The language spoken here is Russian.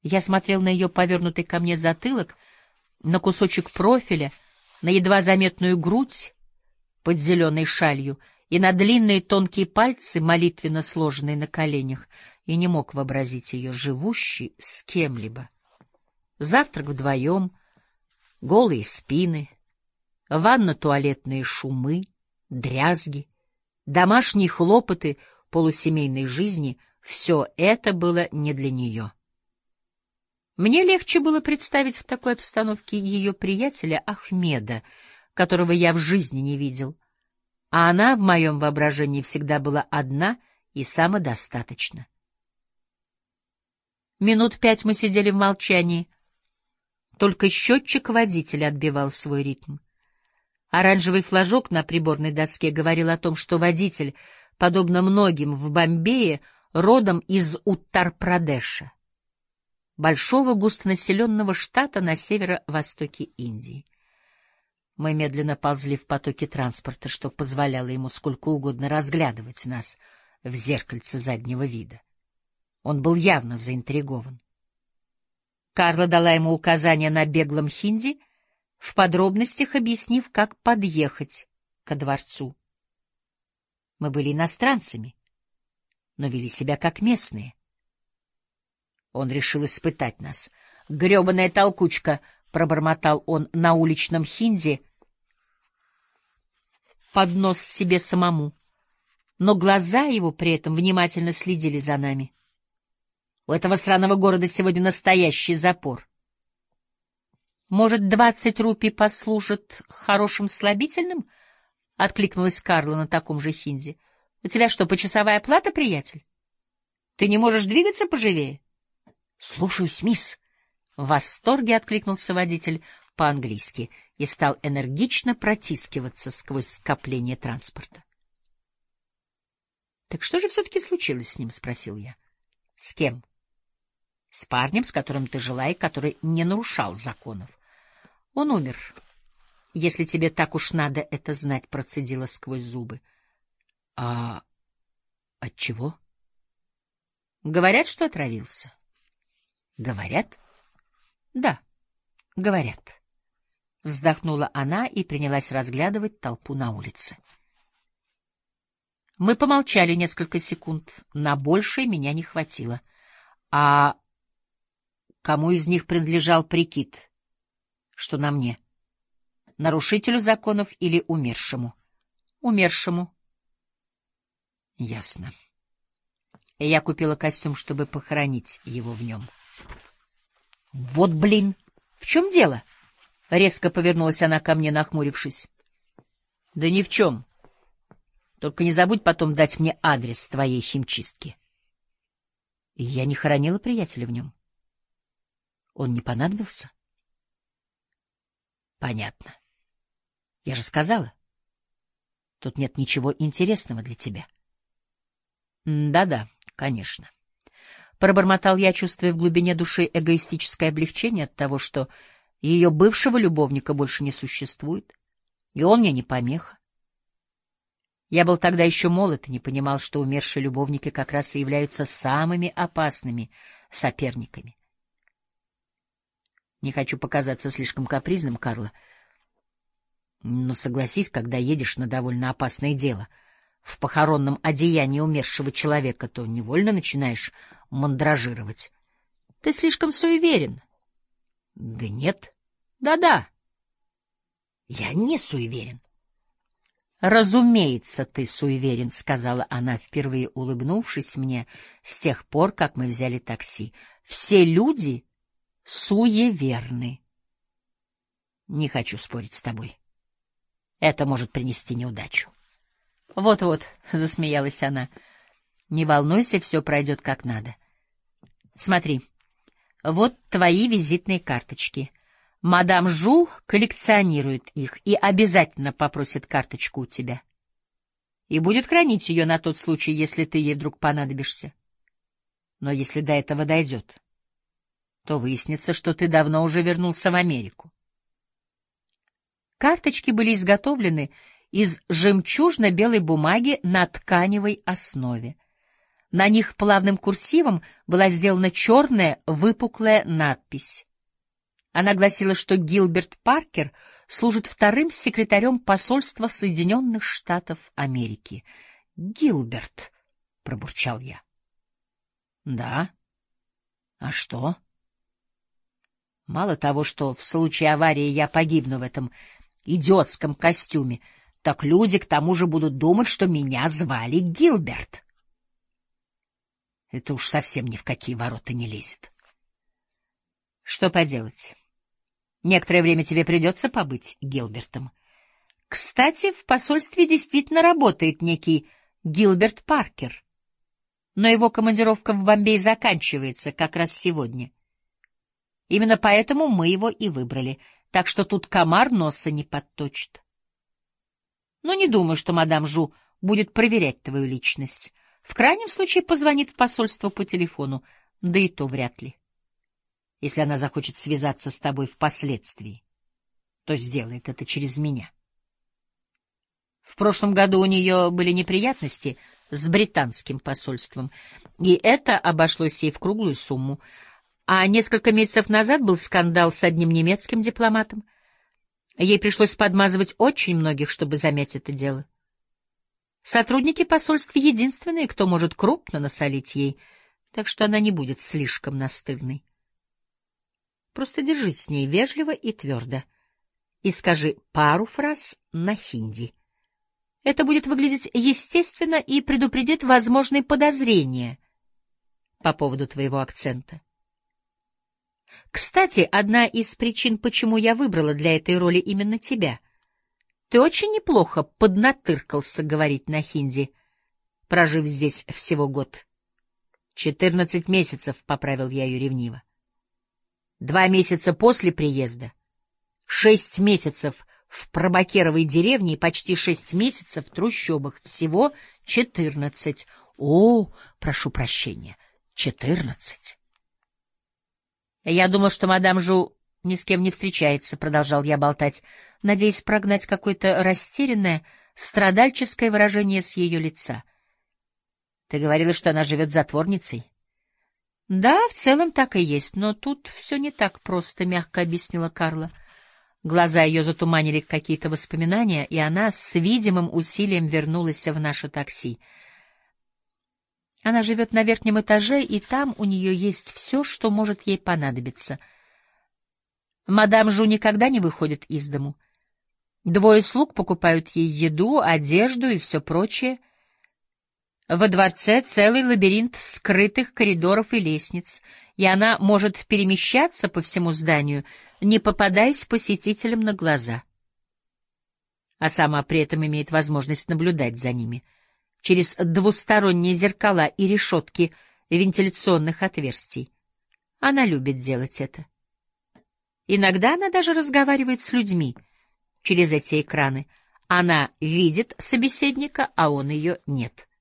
Я смотрел на ее повернутый ко мне затылок, на кусочек профиля, на едва заметную грудь под зеленой шалью и на длинные тонкие пальцы, молитвенно сложенные на коленях, и не мог вообразить ее живущей с кем-либо. Завтрак вдвоем, голые спины, ванно-туалетные шумы, дрязги, домашние хлопоты полусемейной жизни — все это было не для нее. Мне легче было представить в такой обстановке ее приятеля Ахмеда, которого я в жизни не видел, а она в моем воображении всегда была одна и самодостаточна. Минут 5 мы сидели в молчании. Только счетчик водителя отбивал свой ритм. Оранжевый флажок на приборной доске говорил о том, что водитель, подобно многим в Бомбее, родом из Уттар-Прадеша, большого густонаселенного штата на северо-востоке Индии. Мы медленно ползли в потоке транспорта, что позволяло ему сколько угодно разглядывать нас в зеркальце заднего вида. Он был явно заинтригован. Карла дала ему указания на беглом хинди, в подробностях объяснив, как подъехать ко дворцу. Мы были иностранцами, но вели себя как местные. Он решил испытать нас. «Гребаная толкучка!» — пробормотал он на уличном хинди под нос себе самому, но глаза его при этом внимательно следили за нами. У этого сраного города сегодня настоящий запор. «Может, 20 рупий послужат хорошим слабительным?» — откликнулась Карла на таком же хинди. «У тебя что, почасовая плата, приятель? Ты не можешь двигаться поживее?» «Слушаюсь, мисс!» — в восторге откликнулся водитель по-английски и стал энергично протискиваться сквозь скопление транспорта. «Так что же все-таки случилось с ним?» — спросил я. «С кем?» «С парнем, с которым ты жила и который не нарушал законов. Он умер. Если тебе так уж надо это знать», — процедила сквозь зубы. «А от чего?» «Говорят, что отравился». «Говорят?» «Да, говорят». Вздохнула она и принялась разглядывать толпу на улице. Мы помолчали несколько секунд. На большее меня не хватило. «А кому из них принадлежал прикид, что на мне? Нарушителю законов или умершему?» «Умершему». «Ясно. Я купила костюм, чтобы похоронить его в нем». «Вот блин! В чем дело?» — резко повернулась она ко мне, нахмурившись. «Да ни в чем. Только не забудь потом дать мне адрес твоей химчистки». И я не хоронила приятеля в нем. Он не понадобился? Понятно. Я же сказала. Тут нет ничего интересного для тебя. Да-да, конечно. Пробормотал я, чувствуя в глубине души эгоистическое облегчение от того, что ее бывшего любовника больше не существует, и он мне не помеха. Я был тогда еще молод и не понимал, что умершие любовники как раз и являются самыми опасными соперниками. Не хочу показаться слишком капризным, Карла, но согласись, когда едешь на довольно опасное дело в похоронном одеянии умершего человека, то невольно начинаешь мандражировать. Ты слишком суеверен. Да нет. Да-да. Я не суеверен. Разумеется, ты суеверен, сказала она, впервые улыбнувшись мне с тех пор, как мы взяли такси. Все люди суеверны. Не хочу спорить с тобой. Это может принести неудачу. Вот-вот, засмеялась она. Не волнуйся, все пройдет как надо. Смотри, вот твои визитные карточки. Мадам Жу коллекционирует их и обязательно попросит карточку у тебя. И будет хранить ее на тот случай, если ты ей вдруг понадобишься. Но если до этого дойдет, то выяснится, что ты давно уже вернулся в Америку. Карточки были изготовлены из жемчужно-белой бумаги на тканевой основе. На них плавным курсивом была сделана черная выпуклая надпись. Она гласила, что Гилберт Паркер служит вторым секретарем посольства Соединенных Штатов Америки. «Гилберт», — пробурчал я. «Да? А что?» «Мало того, что в случае аварии я погибну в этом идиотском костюме, так люди к тому же будут думать, что меня звали Гилберт. Это уж совсем ни в какие ворота не лезет. Что поделать? Некоторое время тебе придется побыть Гилбертом. Кстати, в посольстве действительно работает некий Гилберт Паркер, но его командировка в Бомбей заканчивается как раз сегодня. Именно поэтому мы его и выбрали, так что тут комар носа не подточит. Но не думаю, что мадам Жу будет проверять твою личность. В крайнем случае позвонит в посольство по телефону, да и то вряд ли. Если она захочет связаться с тобой впоследствии, то сделает это через меня. В прошлом году у нее были неприятности с британским посольством, и это обошлось ей в круглую сумму. А несколько месяцев назад был скандал с одним немецким дипломатом. Ей пришлось подмазывать очень многих, чтобы замять это дело. Сотрудники посольства — единственные, кто может крупно насолить ей, так что она не будет слишком настырной. Просто держись с ней вежливо и твердо и скажи пару фраз на хинди. Это будет выглядеть естественно и предупредит возможные подозрения по поводу твоего акцента. Кстати, одна из причин, почему я выбрала для этой роли именно тебя. Ты очень неплохо поднатыркался говорить на хинди, прожив здесь всего год. 14 месяцев, — поправил я ее ревниво. 2 месяца после приезда, 6 месяцев в Пробакеровой деревне и почти 6 месяцев в трущобах. Всего 14. О, прошу прощения, 14. Я думал, что мадам Жу ни с кем не встречается, — продолжал я болтать, надеясь прогнать какое-то растерянное, страдальческое выражение с ее лица. Ты говорила, что она живет затворницей? Да, в целом так и есть, но тут все не так просто, — мягко объяснила Карла. Глаза ее затуманили какие-то воспоминания, и она с видимым усилием вернулась в наше такси. Она живет на верхнем этаже, и там у нее есть все, что может ей понадобиться. Мадам Жу никогда не выходит из дому. 2 слуг покупают ей еду, одежду и все прочее. Во дворце целый лабиринт скрытых коридоров и лестниц, и она может перемещаться по всему зданию, не попадаясь посетителям на глаза. А сама при этом имеет возможность наблюдать за ними через двусторонние зеркала и решетки вентиляционных отверстий. Она любит делать это. Иногда она даже разговаривает с людьми через эти экраны. Она видит собеседника, а он ее нет.